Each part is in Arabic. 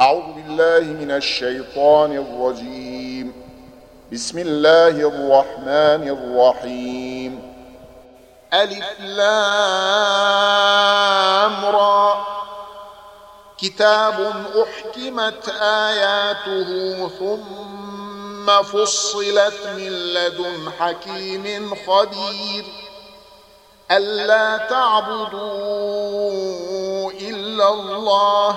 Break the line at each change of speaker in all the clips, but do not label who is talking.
أعوذ بالله من الشيطان الرجيم. بسم الله الرحمن الرحيم. ألف لام را. كتاب أحكمت آياته ثم فصلت من لدن حكيم خبير. ألا تعبدوا إلا الله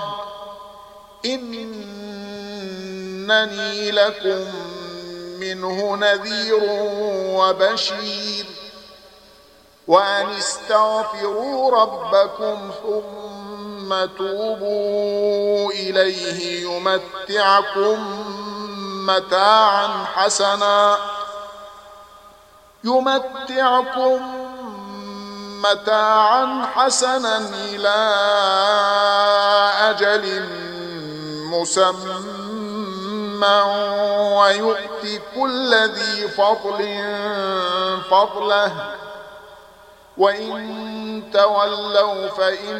إنني لكم منه نذير وبشير. وأن استغفروا ربكم ثم توبوا إليه يمتعكم متاعا حسنا إلى أجل مسمى ويؤتي كل ذي فضل فضله. وإن تولوا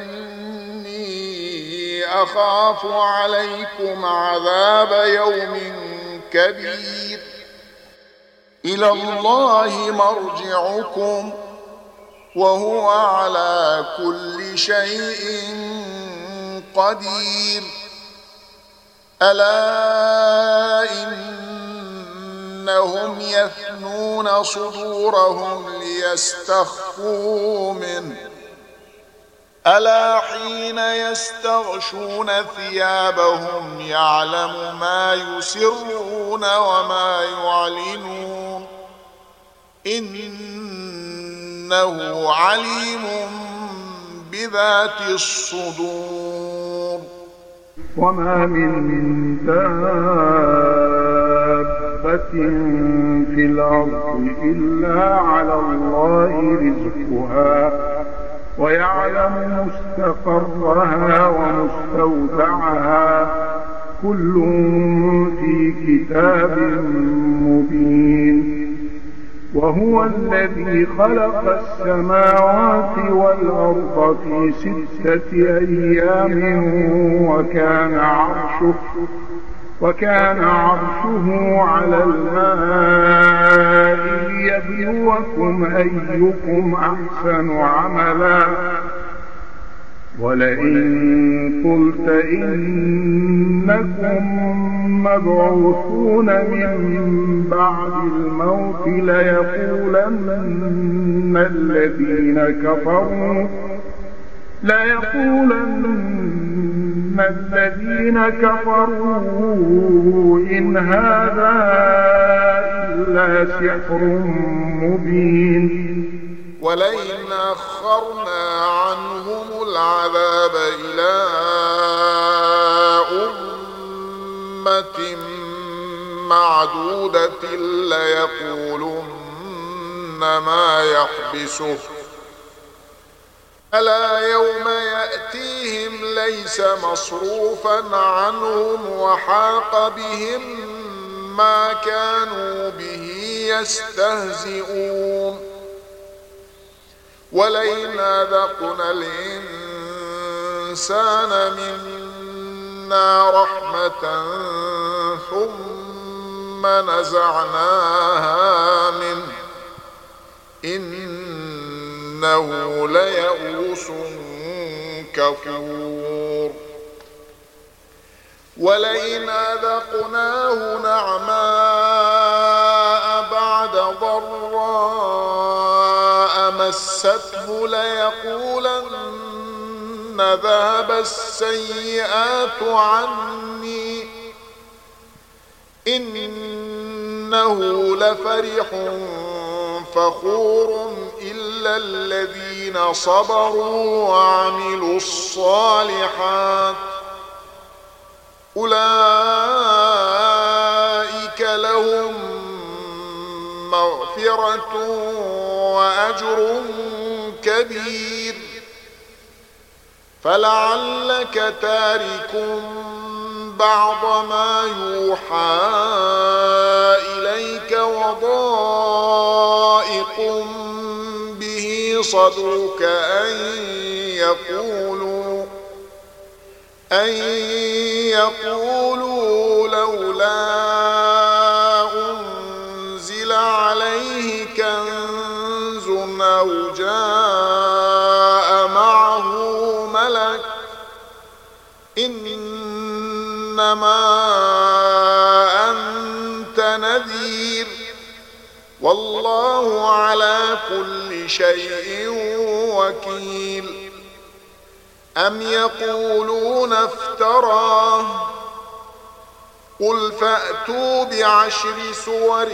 فإني أخاف عليكم عذاب يوم كبير. إلى الله مرجعكم وهو على كل شيء قدير. ألا إنهم يثنون صدورهم ليستخفوا منه. ألا حين يستغشون ثيابهم يعلم ما يسرون وما يعلنون إنه عليم بذات الصدور.
وما من دابة في الأرض إلا على الله رزقها ويعلم مستقرها ومستودعها كل في كتاب مبين. وهو الذي خلق السماوات والأرض في 6 أيام وكان عرشه على الماء ليبلوكم أيكم أحسن عملا. ولئن قلت إنكم مبعوثون من بعد الموت ليقولن الذين كفروا إن هذا إلا سحر مبين.
ولئن أخرنا عنهم العذاب إلى أمة معدودة ليقولن ما يحبسه. ألا يوم يأتيهم ليس مصروفا عنهم وحاق بهم ما كانوا به يستهزئون. ولئن أذقنا الإنسان منا رحمة ثم نزعناها منه إنه ليئوس كفور. ولئن أذقناه نعماء بعد ضراء مسته ليقولن ذهب السيئات عني إنه لفرح فخور إلا الذين صبروا وعملوا الصالحات أولئك لهم مغفرة وأجر كبير. فلعلك تارك بعض ما يوحى إليك وضائق به صدرك أن يقولوا يقولوا لولا أنزل عليه كنز أو جاء معه ملك إنما أنت نذير والله على كل شيء وكيل أم يقولون افتراه قل فأتوا بعشر سور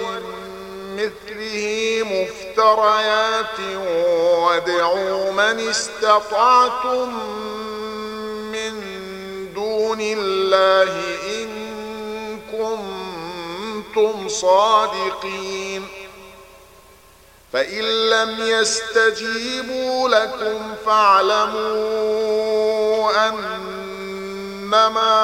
مثله مفتريات وادعوا من استطعتم من دون الله إن كنتم صادقين فإن لم يستجيبوا لكم فاعلموا أنما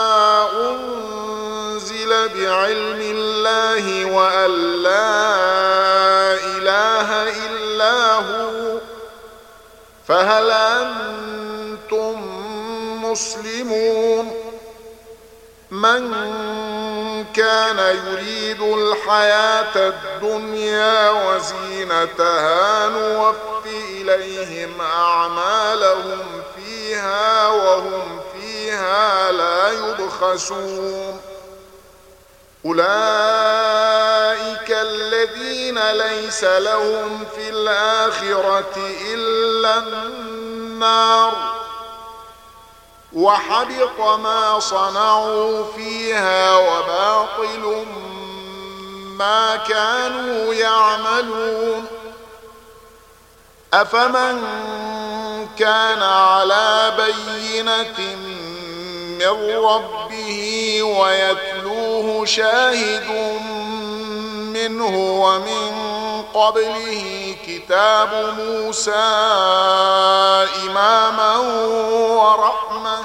أنزل بعلم الله وأن لا إله إلا هو فهل أنتم مسلمون من كان يريد الحياة الدنيا وزينتها نوفِ إليهم أعمالهم فيها وهم فيها لا يبخسون أولئك الذين ليس لهم في الآخرة إلا النار وحبط ما صنعوا فيها وباطل ما كانوا يعملون أفمن كان على بينة من ربه ويتلوه شاهد منه ومن قبله كتاب موسى إماما ورحمة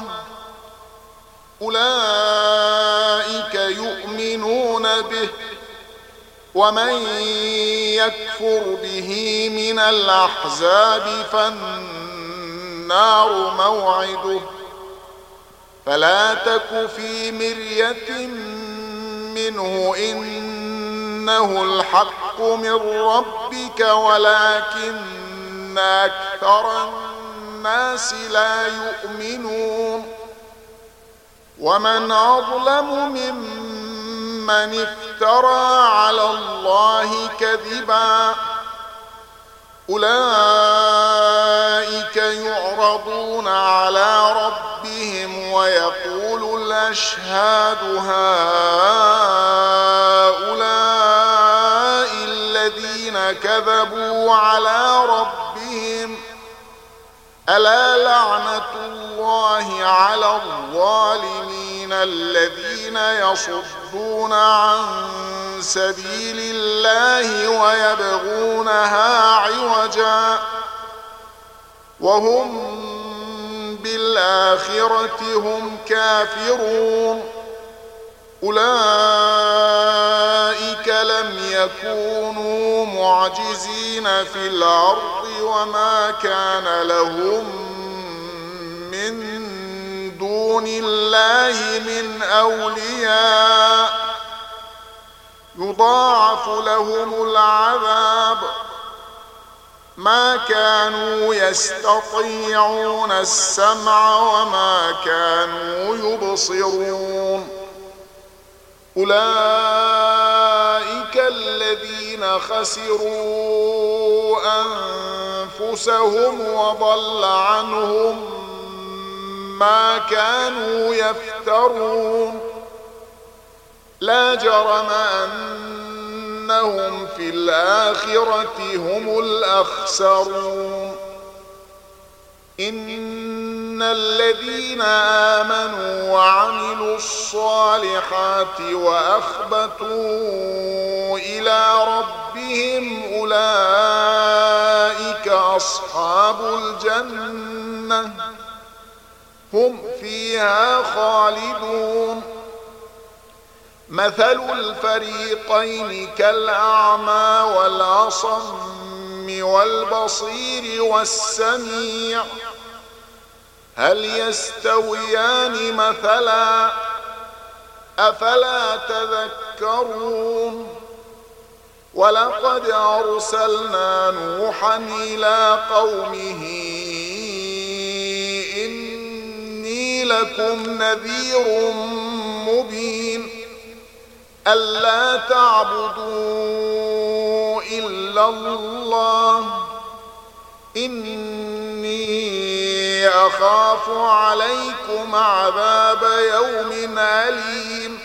أولئك يؤمنون به ومن يكفر به من الأحزاب فالنار موعده فلا تك في مرية منه إنه الحق من ربك ولكن أكثر الناس لا يؤمنون ومن أظلم ممن افترى على الله كذبا أولئك يعرضون على ربهم ويقول الأشهاد هؤلاء الذين كذبوا على ربهم ألا لعنة الله على الظالمين الذين يصدون عن سبيل الله ويبغونها عوجا وهم بالآخرة هم كافرون أولئك لم يكونوا معجزين في الأرض وما كان لهم من دون الله من أولياء يضاعف لهم العذاب ما كانوا يستطيعون السمع وما كانوا يبصرون أولئك الذين خسروا أنفسهم وضل عنهم ما كانوا يفترون لا جرم أنهم في الآخرة هم الأخسرون إن الذين آمنوا وعملوا الصالحات وأخبتوا إلى ربهم أولئك أصحاب الجنة هم فيها خالدون مثل الفريقين كالأعمى والأصم والبصير والسميع هل يستويان مثلا أفلا تذكرون ولقد أرسلنا نوحا إلى قومه إني لكم نذير مبين ألا تعبدوا إلا الله إني أخاف عليكم عذاب يوم أليم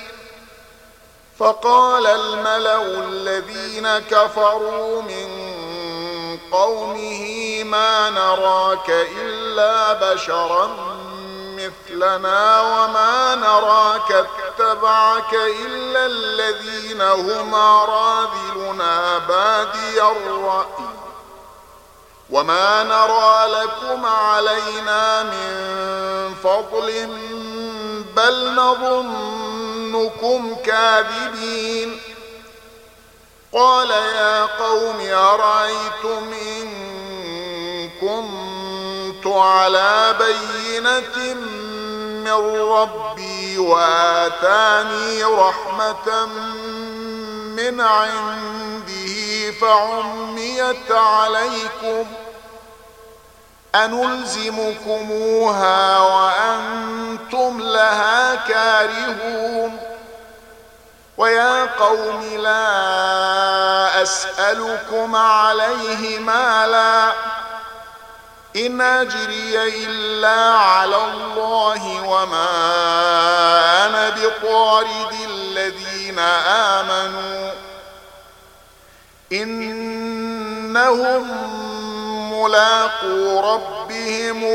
فقال الملأ الذين كفروا من قومه ما نراك إلا بشرا مثلنا وما نراك اتبعك إلا الذين هم أراذلنا بادي الرأي وما نرى لكم علينا من فضل بل نظنكم كاذبين قال يا قوم أرأيتم إن كنت على بينة من ربي وآتاني رحمة من عنده فعميت عليكم أنلزمكموها وأنتم لها كارهون ويا قوم لا أسألكم عليه مالا إن أجري إلا على الله وما أنا بطارد الذين آمنوا إنهم ملاقو ربهم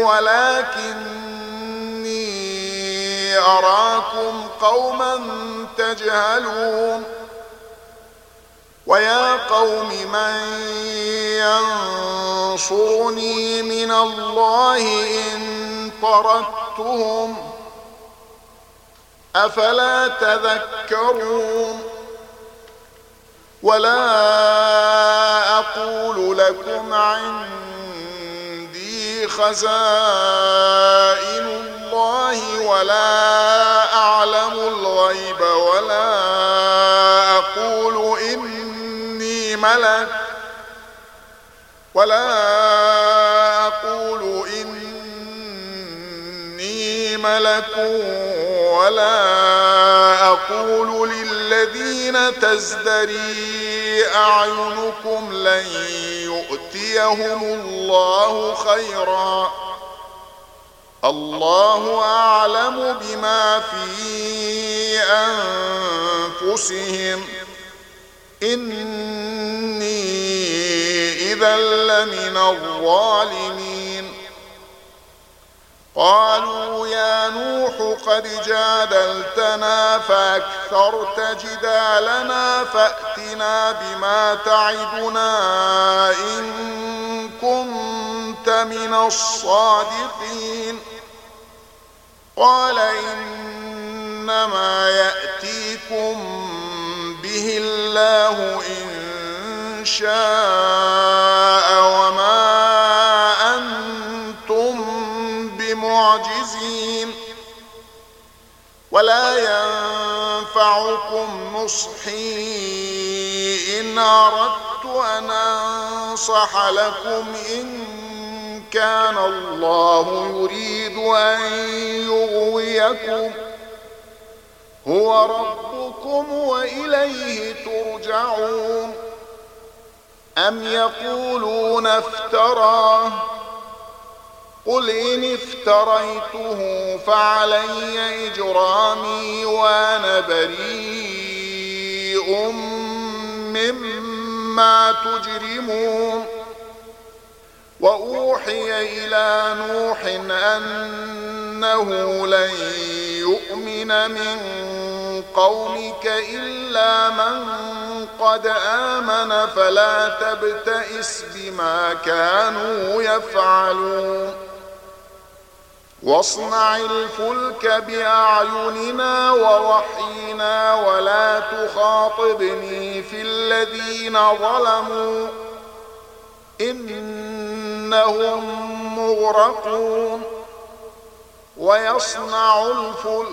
ولكني أراكم قوما تجهلون ويا قوم من ينصرني من الله إن طردتهم أفلا تذكرون ولا أقول لكم عندي خزائن الله ولا أعلم الغيب ولا أقول إني ملك ولا أقول للذين تزدري أعينكم لن يؤتيهم الله خيرا الله أعلم بما في أنفسهم إني إذا لمن الظالمين قالوا يا نوح قد جادلتنا فأكثرت جدالنا فأتنا بما تعدنا إن كنت من الصادقين قال إنما يأتيكم به الله إن شاء وما معجزين ولا ينفعكم نصحي إن أردت أن أنصح لكم إن كان الله يريد أن يغويكم هو ربكم وإليه ترجعون أم يقولون افتراه قل إن افتريته فعلي إجرامي وأنا بريء مما تجرمون وأوحي إلى نوح أنه لن يؤمن من قومك إلا من قد آمن فلا تبتئس بما كانوا يفعلون واصنع الفلك بأعيننا ووحينا ولا تخاطبني في الذين ظلموا إنهم مغرقون ويصنع الفلك،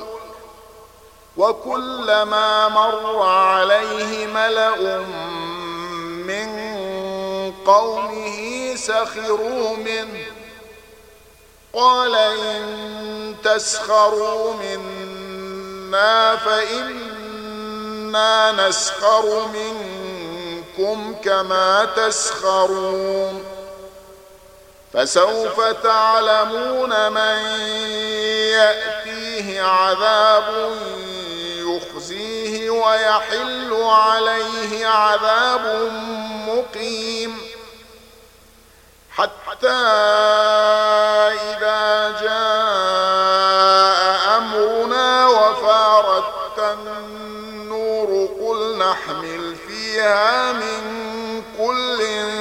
وكلما مر عليه ملأ من قومه سخروا منه قال إن تسخروا منا فإنا نسخر منكم كما تسخرون فسوف تعلمون من يأتيه عذاب يخزيه ويحل عليه عذاب مقيم حتى إذا جاء أمرنا وفارت النور قل نحمل فيها من كل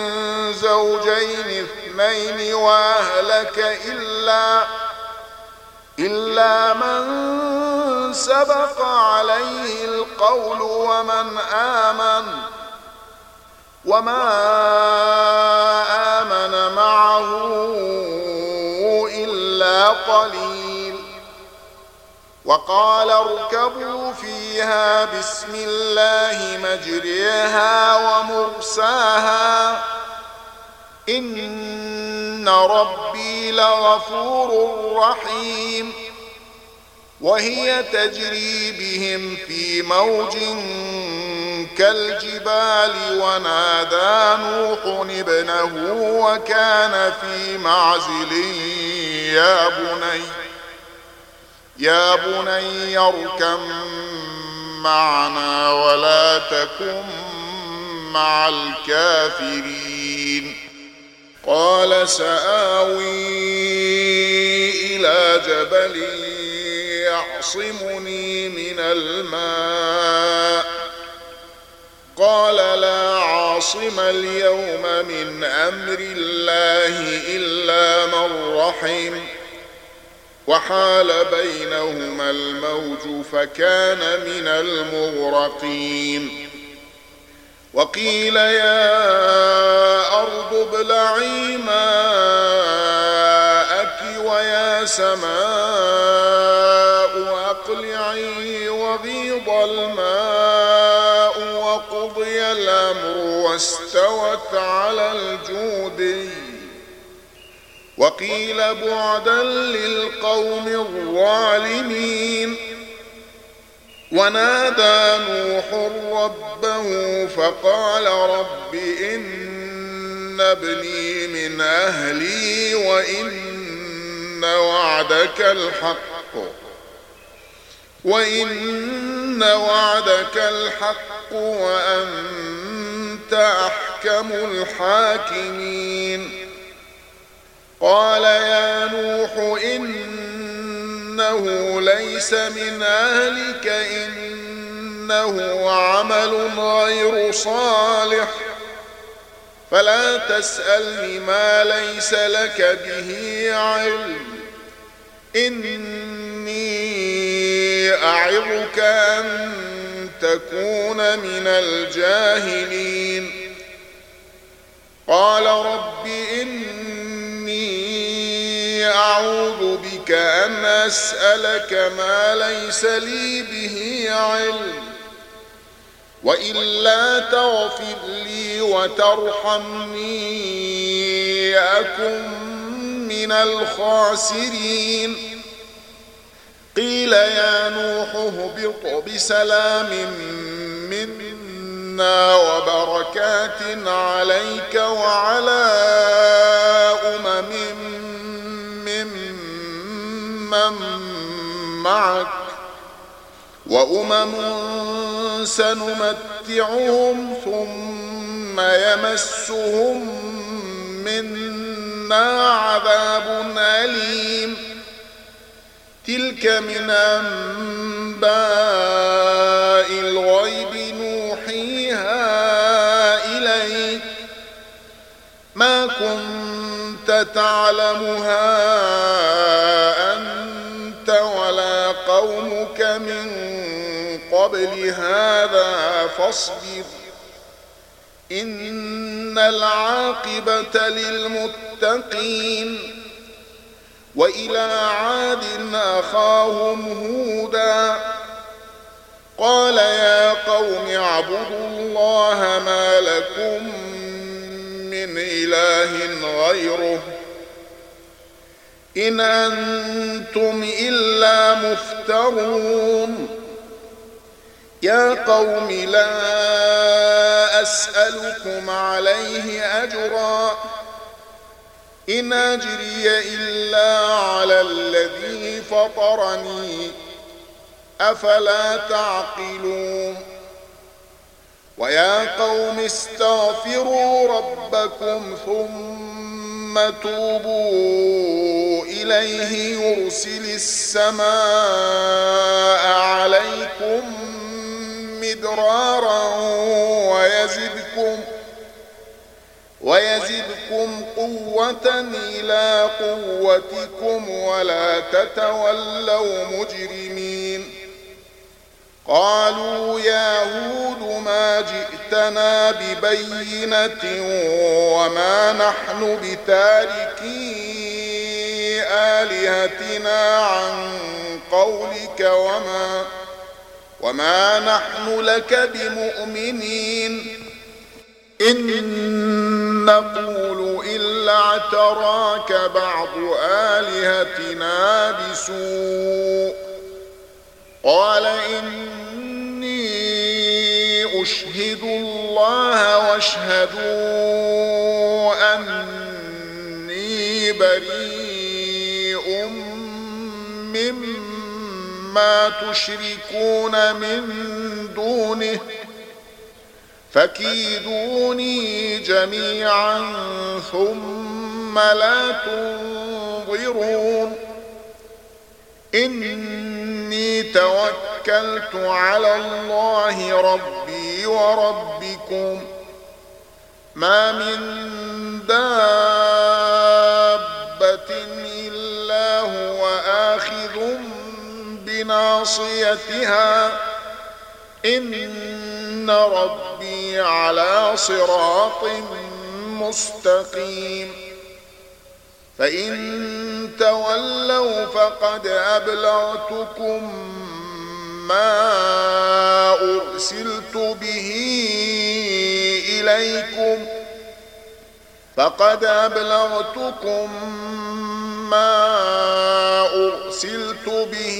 زوجين اثنين وأهلك إلا من سبق عليه القول وما آمن معه إلا قليل وقال اركبوا فيها بسم الله مجريها ومرساها إن ربي لغفور رحيم وهي تجري بهم في موج كالجبال ونادى نوح ابنه وكان في معزل يا بني اركب معنا ولا تكن مع الكافرين قال سآوي إلى جبل يعصمني من الماء قال لا عاصم اليوم من أمر الله إلا من رحم وحال بينهما الموج فكان من المغرقين وقيل يا أرض ابلعي ماءك ويا سماء أقلعي وغيض الماء وقضي الأمر واستوت على الجودي وقيل بعدا للقوم الظالمين ونادى نوح ربه فقال رب إن ابني من أهلي وإن وعدك الحق وأنت أحكم الحاكمين قال يا نوح إنه ليس من أهلك إنه عمل غير صالح فلا تسألني ما ليس لك به علم إني أعظك أن تكون من الجاهلين قال رب إني أعوذ بك أن أسألك ما ليس لي به علم وإلا تغفر لي وترحمني أكن من الخاسرين قيل يا نوح اهبط بسلام منا وبركات عليك وعلى ممن معك وأمم سنمتعهم ثم يمسهم منا عذاب أليم تلك من أنباء الغيب نوحيها إليك ما كنت تعلمها أنت ولا قومك من قبل هذا فاصبر إن العاقبة للمتقين وإلى عاد أخاهم هودا قال يا قوم اعبدوا الله ما لكم من إله غيره إن أنتم إلا مفترون يا قوم لا أسألكم عليه أجرا إن أجري إلا على الذي فطرني أفلا تعقلون ويا قوم استغفروا ربكم ثم توبوا إليه يرسل السماء عليكم مدرارا ويزدكم قوة إلى قوتكم ولا تتولوا مجرمين قالوا يا هود ما جئتنا ببينة وما نحن بتاركي آلهتنا عن قولك وما نحن لك بمؤمنين إن نقول إلا اعتراك بعض آلهتنا بسوء قال إني أشهد الله واشهدوا أني بريء مما تشركون من دونه فكيدوني جميعا ثم لا تنظرون إني توكلت على الله ربي وربكم ما من دابة إلا هو آخذ بناصيتها إن ربي على صراط مستقيم فإن تولوا فقد أبلغتكم ما أرسلت به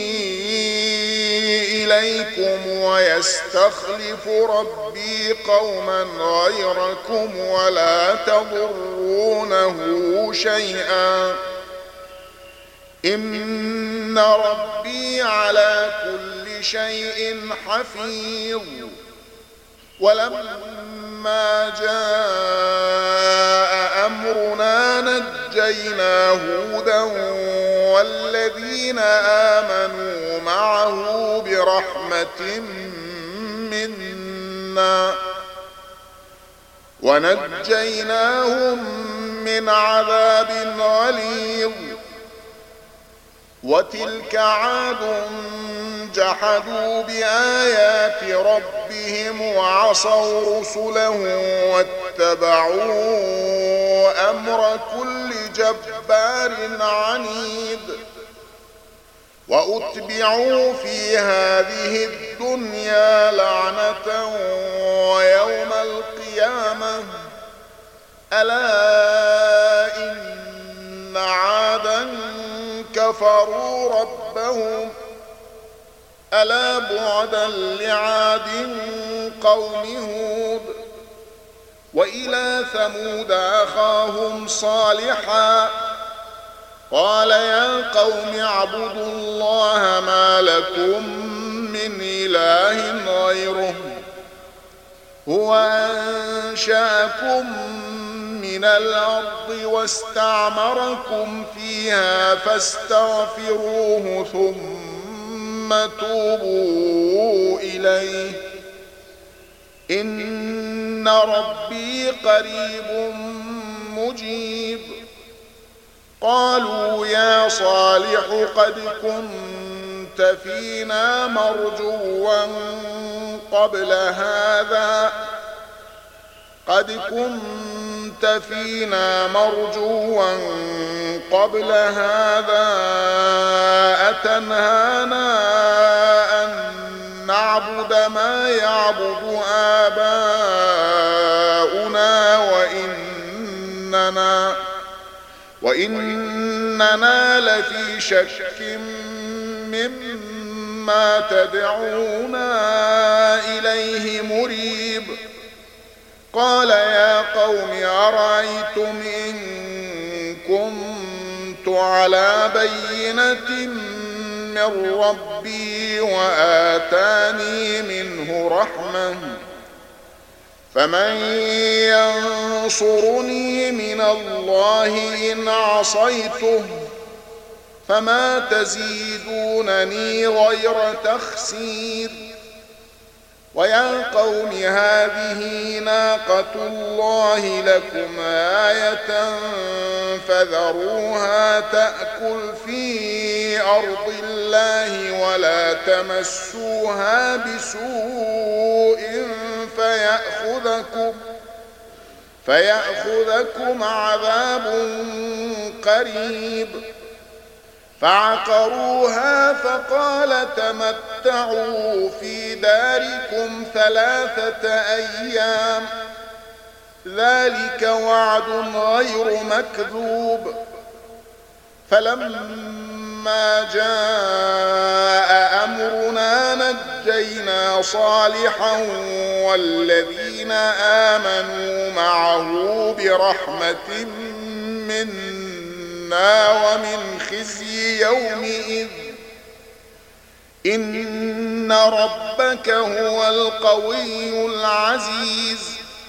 إليكم ويستخلف ربي قوما غيركم ولا تضرونه شيئا إن ربي على كل شيء حفيظ ولما جاء أمرنا نجينا هودا والذين آمنوا معه برحمة منا ونجيناهم من عذاب غليظ وتلك عاد جحدوا بآيات ربهم وعصوا رسله واتبعوا أمر كل جبار عنيد وأتبعوا في هذه الدنيا لعنة ويوم القيامة ألا إن عادا كفروا ربهم ألا بعدا لعاد قوم هود وإلى ثمود أخاهم صالحا قال يا قوم اعبدوا الله ما لكم من إله غيره هو أنشأكم من الأرض واستعمركم فيها فاستغفروه ثم توبوا إليه إن ربي قريب مجيب قالوا يا صالح قد كنت فينا مرجوا قبل هذا كنت فينا مرجوا قبل هذا أتنهانا أن نعبد ما يعبد آباؤنا وإننا لفي شك مما تدعونا إليه مريب. قال يا قوم أرأيتم إن كنت على بينة من ربي وآتاني منه رحمة فمن ينصرني من الله إن عصيته فما تزيدونني غير تخسير. ويا قوم هذه ناقة الله لكم آية فذروها تأكل في أرض الله ولا تمسوها بسوء فيأخذكم عذاب قريب. فعقروها فقال تمتعوا في داركم 3 أيام ذلك وعد غير مكذوب. فلما جاء أمرنا نجينا صالحا والذين آمنوا معه برحمة منا ومن خزي يومئذ إن ربك هو القوي العزيز.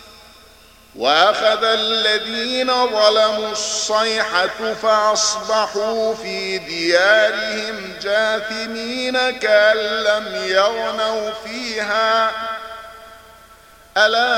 وأخذ الذين ظلموا الصيحة فأصبحوا في ديارهم جاثمين كأن لم يغنوا فيها ألا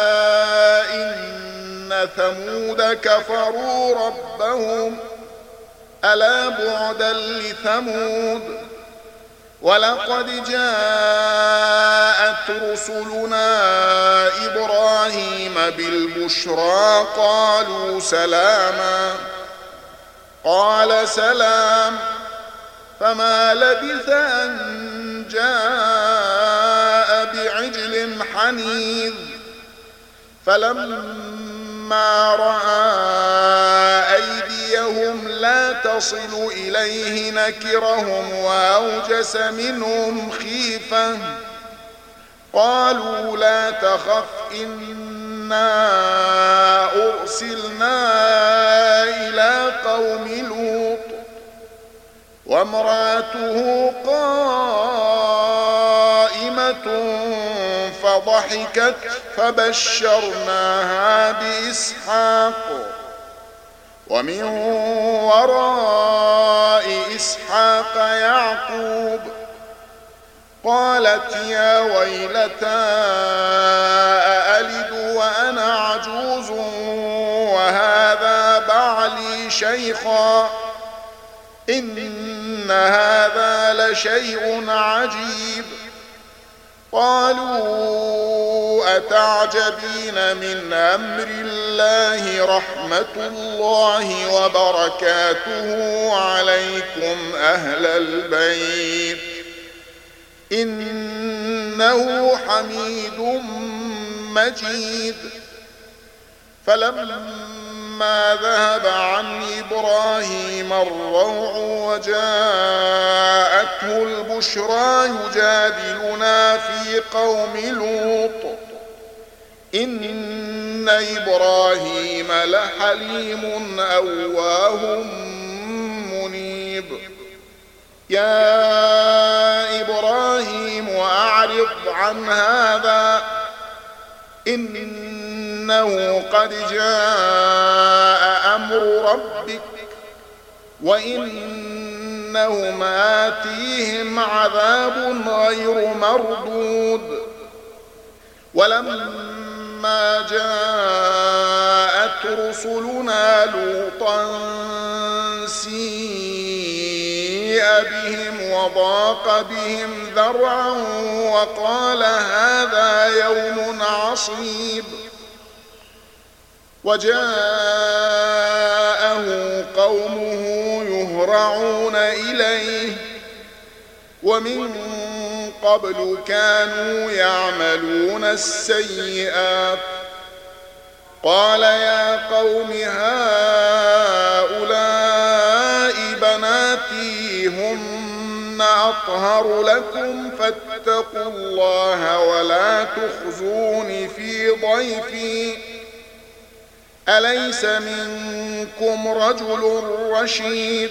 إن ثمود كفروا ربهم ألا بعدا لثمود. ولقد جاءت رسلنا إبراهيم بالبشرى قالوا سلاما قال سلام فما لبث أن جاء بعجل حنيذ. فلما رأى أيديهم لا تصل إليه نكرهم وأوجس منهم خيفة قالوا لا تخف إنا أرسلنا إلى قوم لوط وامرأته قائمة فضحكت فبشرناها بإسحاق ومن وراء إسحاق يعقوب. قالت يا ويلتى أألد وأنا عجوز وهذا بعلي شيخا إن هذا لشيء عجيب. قالوا أتعجبين من أمر الله رحمة الله وبركاته عليكم أهل البيت إنه حميد مجيد. فلما ذهب عن إبراهيم الروع وجاءته البشرى يجادلنا في قوم لوط إن إبراهيم لحليم أواه منيب. يا إبراهيم أعرض عن هذا إنه قد جاء أمر ربك وإنهم آتيهم عذاب غير مردود. ولما جاءت رسلنا لوطا سيء بهم وضاق بهم ذرعا وقال قال هذا يوم عصيب وجاءه قومه يهرعون إليه ومن قبل كانوا يعملون السيئات قال يا قوم هؤلاء بناتي هن أطهر لكم فاتقوا الله ولا تخزوني في ضيفي أليس منكم رجل رشيد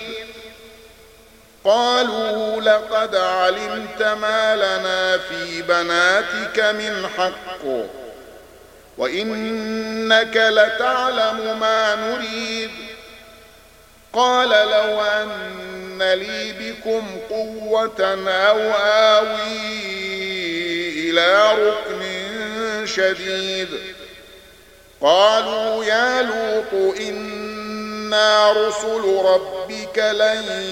قالوا لقد علمت ما لنا في بناتك من حق وإنك لتعلم ما نريد قال لو أن لي بكم قوة أو آوي إلى ركن شديد قالوا يا لوط إنا رسل ربك لن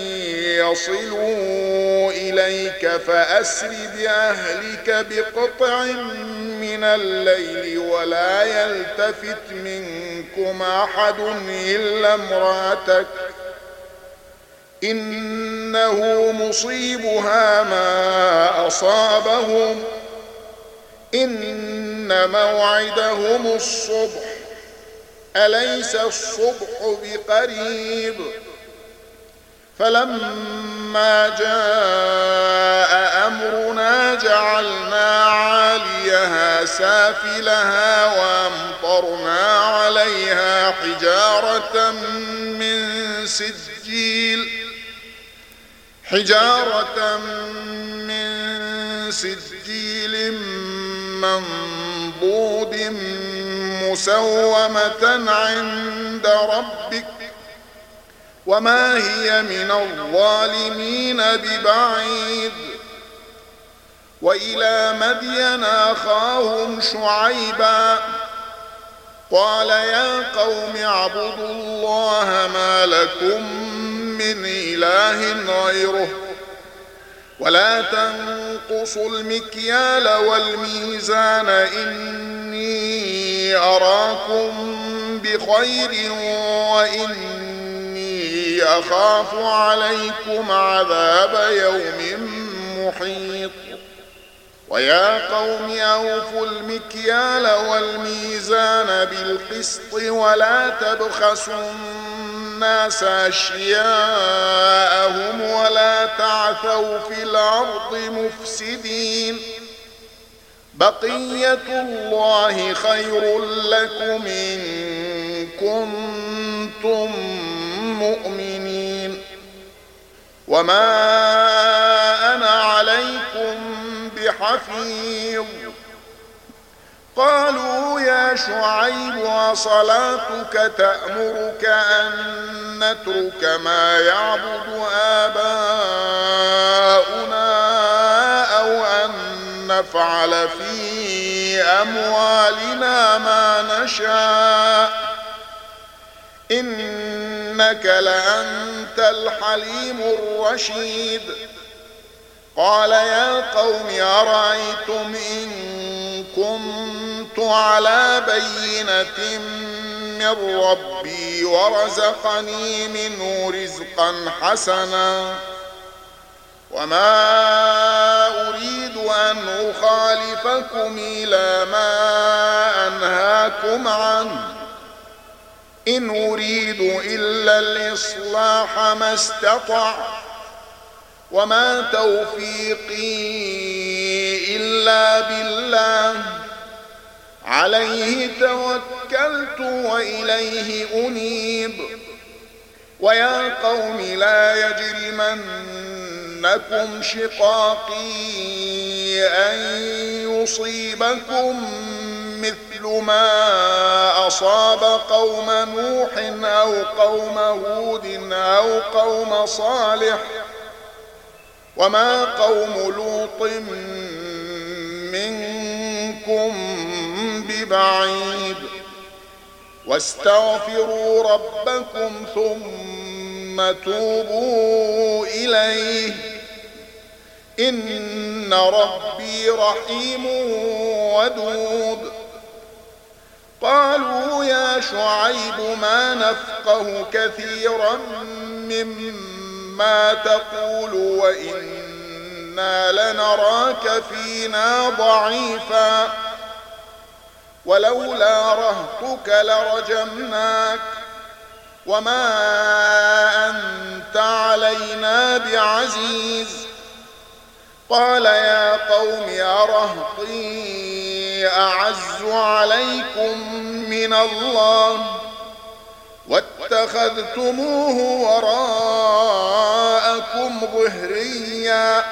يصلوا إليك فأسر بأهلك بقطع من الليل ولا يلتفت منكم أحد إلا امرأتك إنه مصيبها ما أصابهم إن موعدهم الصبح أليس الصبح بقريب فلما جاء أمرنا جعلنا عاليها سافلها وأمطرنا عليها حجارة من سجيل منضود مسومة عند ربك وما هي من الظالمين ببعيد وإلى مدين أخاهم شعيبا قال يا قوم اعبدوا الله ما لكم من إله غيره ولا تنقصوا المكيال والميزان إني أراكم بخير وإني أخاف عليكم عذاب يوم محيط ويا قوم أوفوا المكيال والميزان بالقسط ولا تبخسوا الناس أشياءهم ولا تعثوا في الأرض مفسدين بقية الله خير لكم إن كنتم مؤمنين وما أنا عليكم بحفيظ قالوا يا شعيب وصلاتك تأمرك أن نترك ما يعبد آباؤنا أو أن نفعل في أموالنا ما نشاء إنك لأنت الحليم الرشيد قال يا قوم أرأيتم إن كنت على بينة من ربي ورزقني منه رزقا حسنا وما أريد أن أخالفكم إلى ما أنهاكم عنه إن أريد إلا الإصلاح ما استطعت وما توفيقي إلا بالله عليه توكلت وإليه أنيب ويا قوم لا يجرمنكم شقاقي أن يصيبكم مثل ما أصاب قوم نوح أو قوم هود أو قوم صالح وما قوم لوط منكم ببعيد واستغفروا ربكم ثم توبوا إليه إن ربي رحيم ودود قالوا يا شعيب ما نفقه كثيرا مما تقول وإنا لنراك فينا ضعيفا ولولا رهطك لرجمناك وما أنت علينا بعزيز. قال يا قوم أرهطي أعز عليكم من الله واتخذتموه وراءكم ظهريا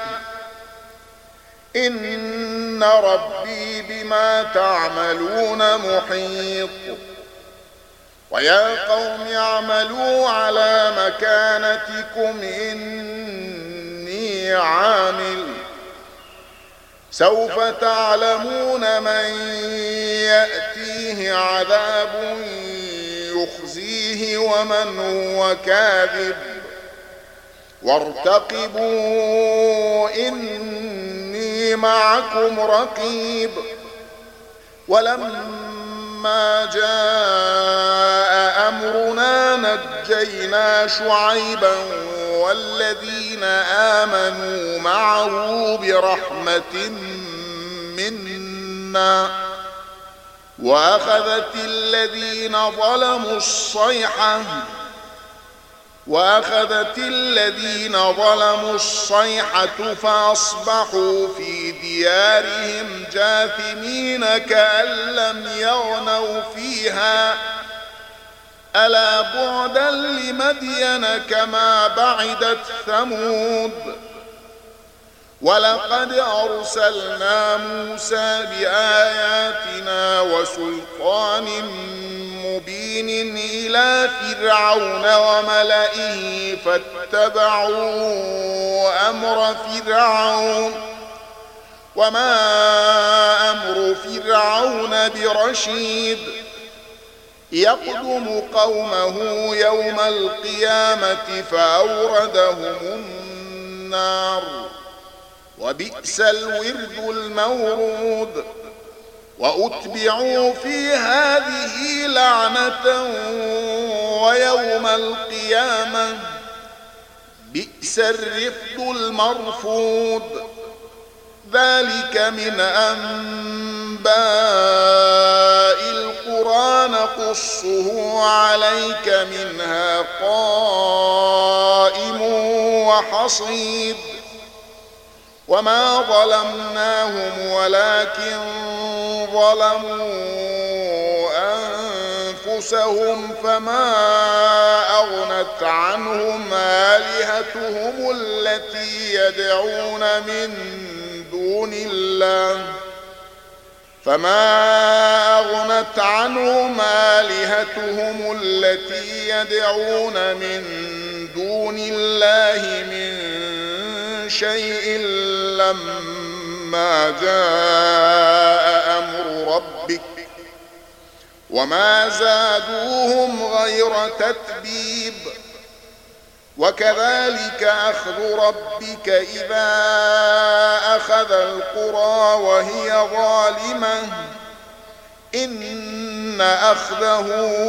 إن ربي بما تعملون محيط. ويا قوم اعملوا على مكانتكم إني عامل سوف تعلمون من يأتيه عذاب يخزيه ومن هو كاذب وارتقبوا إني معكم رقيب. ولما جاء أمرنا نجينا شعيبا والذين آمنوا معه برحمة منا وأخذت الذين ظلموا الصيحة فأصبحوا في ديارهم جاثمين كأن لم يغنوا فيها ألا بعدا لمدين كما بعدت ثمود. ولقد أرسلنا موسى بآياتنا وسلطان مبين إلى فرعون وملئه فاتبعوا أمر فرعون وما أمر فرعون برشيد يقدم قومه يوم القيامة فأوردهم النار وبئس الورد المورود. وأتبعوا في هذه لعنة ويوم القيامة بئس الرفد المرفود. ذلك من أنباء القرى نقصه عليك منها قائم وحصيد. وما ظلمناهم ولكن ظلموا أنفسهم فما أغنت عنهم آلهتهم التي يدعون من دون الله من شيء لما جاء أمر ربك وما زادوهم غير تتبيب. وكذلك أخذ ربك إذا أخذ القرى وهي ظالمة إن أخذه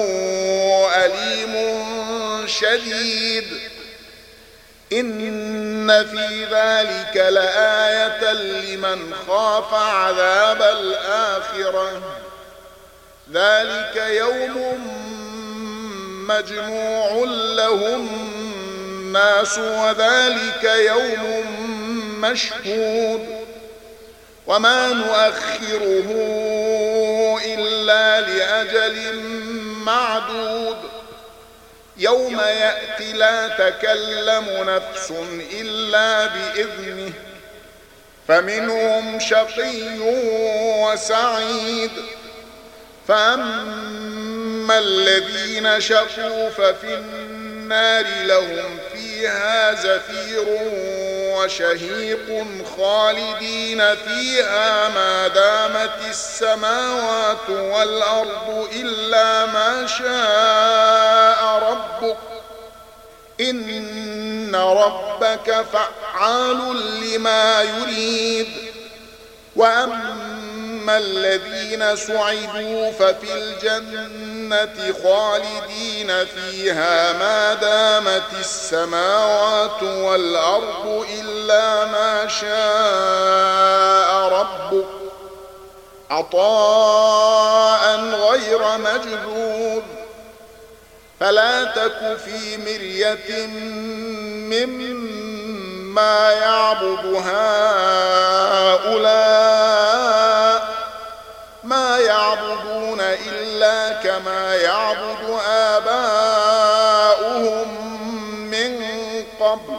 أليم شديد. إن في ذلك لآية لمن خاف عذاب الآخرة ذلك يوم مجموع له الناس وذلك يوم مشهود. وما نؤخره إلا لأجل معدود يوم يأتي لا تكلم نفس إلا بإذنه فمنهم شقي وسعيد. فأما الذين شقوا ففي النار لهم فيها زفير وشهيق خالدين فيها ما دامت السماوات والأرض إلا ما شاء ربك إن ربك فعال لما يريد. وأما فأما الذين سعدوا ففي الجنة خالدين فيها ما دامت السماوات والأرض إلا ما شاء ربك عطاء غير مجذوذ فلا تك في مرية مما يعبد هؤلاء ما يعبدون إلا كما يعبد آباؤهم من قبل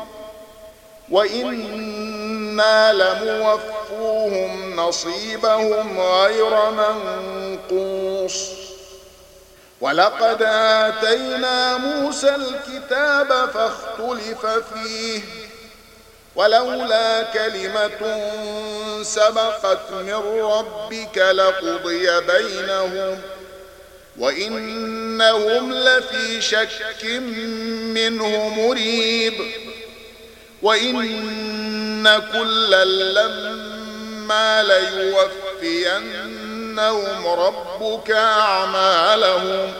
وإنا لموفوهم نصيبهم غير منقوص ولقد آتينا موسى الكتاب فاختلف فيه ولولا كلمة سبقت من ربك لقضي بينهم وإنهم لفي شك منه مريب وإن كلا لما ليوفينهم ربك أعمالهم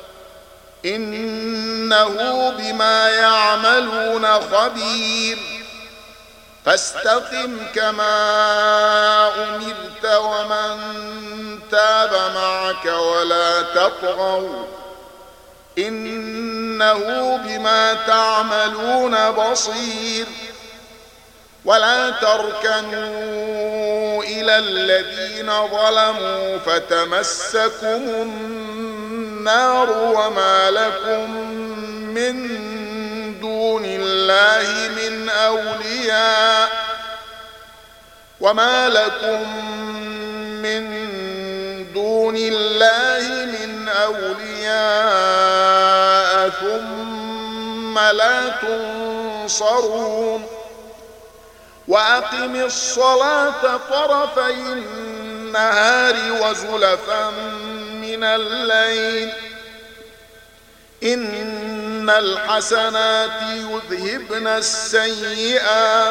إنه بما يعملون خبير فاستقم كما أمرت ومن تاب معك ولا تطغوا إنه بما تعملون بصير ولا تركنوا إلى الذين ظلموا فتمسكم النار وما لكم من دون الله من أولياء ثم لا تنصرون وأقم الصلاة طرفي النهار وزلفا من الليل إن الحسنات يذهبن السيئات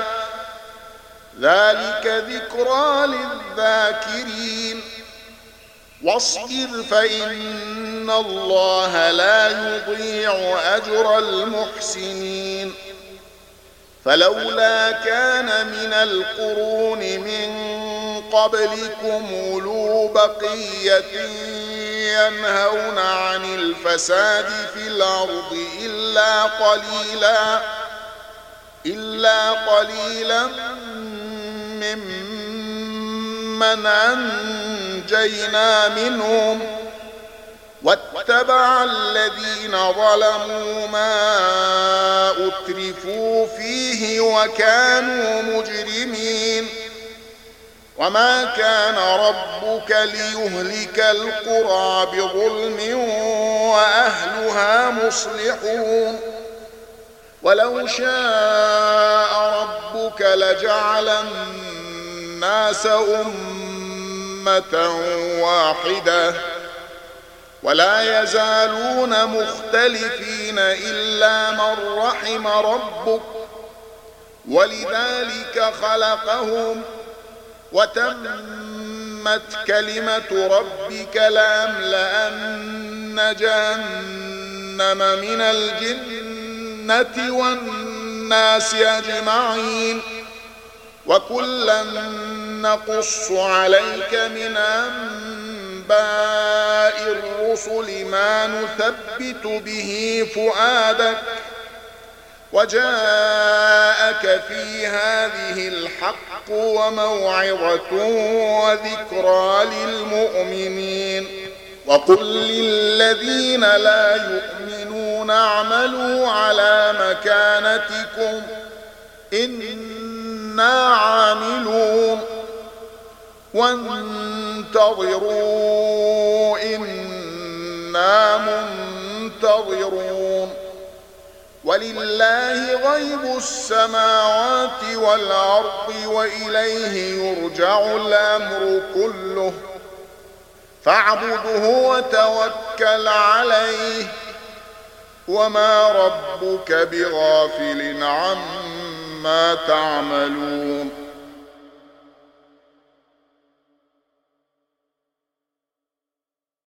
ذلك ذكرى للذاكرين واصبر فإن الله لا يضيع أجر المحسنين فلولا كان من القرون من قبلكم أولو بقية ينهون عن الفساد في الأرض إلا قليلا ممن أنجينا منهم واتبع الذين ظلموا ما أترفوا فيه وكانوا مجرمين وما كان ربك ليهلك القرى بظلم وأهلها مصلحون ولو شاء ربك لجعل الناس أمة واحدة ولا يزالون مختلفين إلا من رحم ربك ولذلك خلقهم وتمت كلمة ربك لأملأن جهنم من الجنة والناس أجمعين وكلا نقص عليك من أنباء الرسل ما نثبت به فؤادك وجاءك في هذه الحق وموعظة وذكرى للمؤمنين وقل للذين لا يؤمنون اعملوا على مكانتكم إنا عاملون وانتظروا إنا منتظرون ولله غيب السماوات والأرض وإليه يرجع الأمر كله فاعبده وتوكل عليه وما ربك بغافل عما تعملون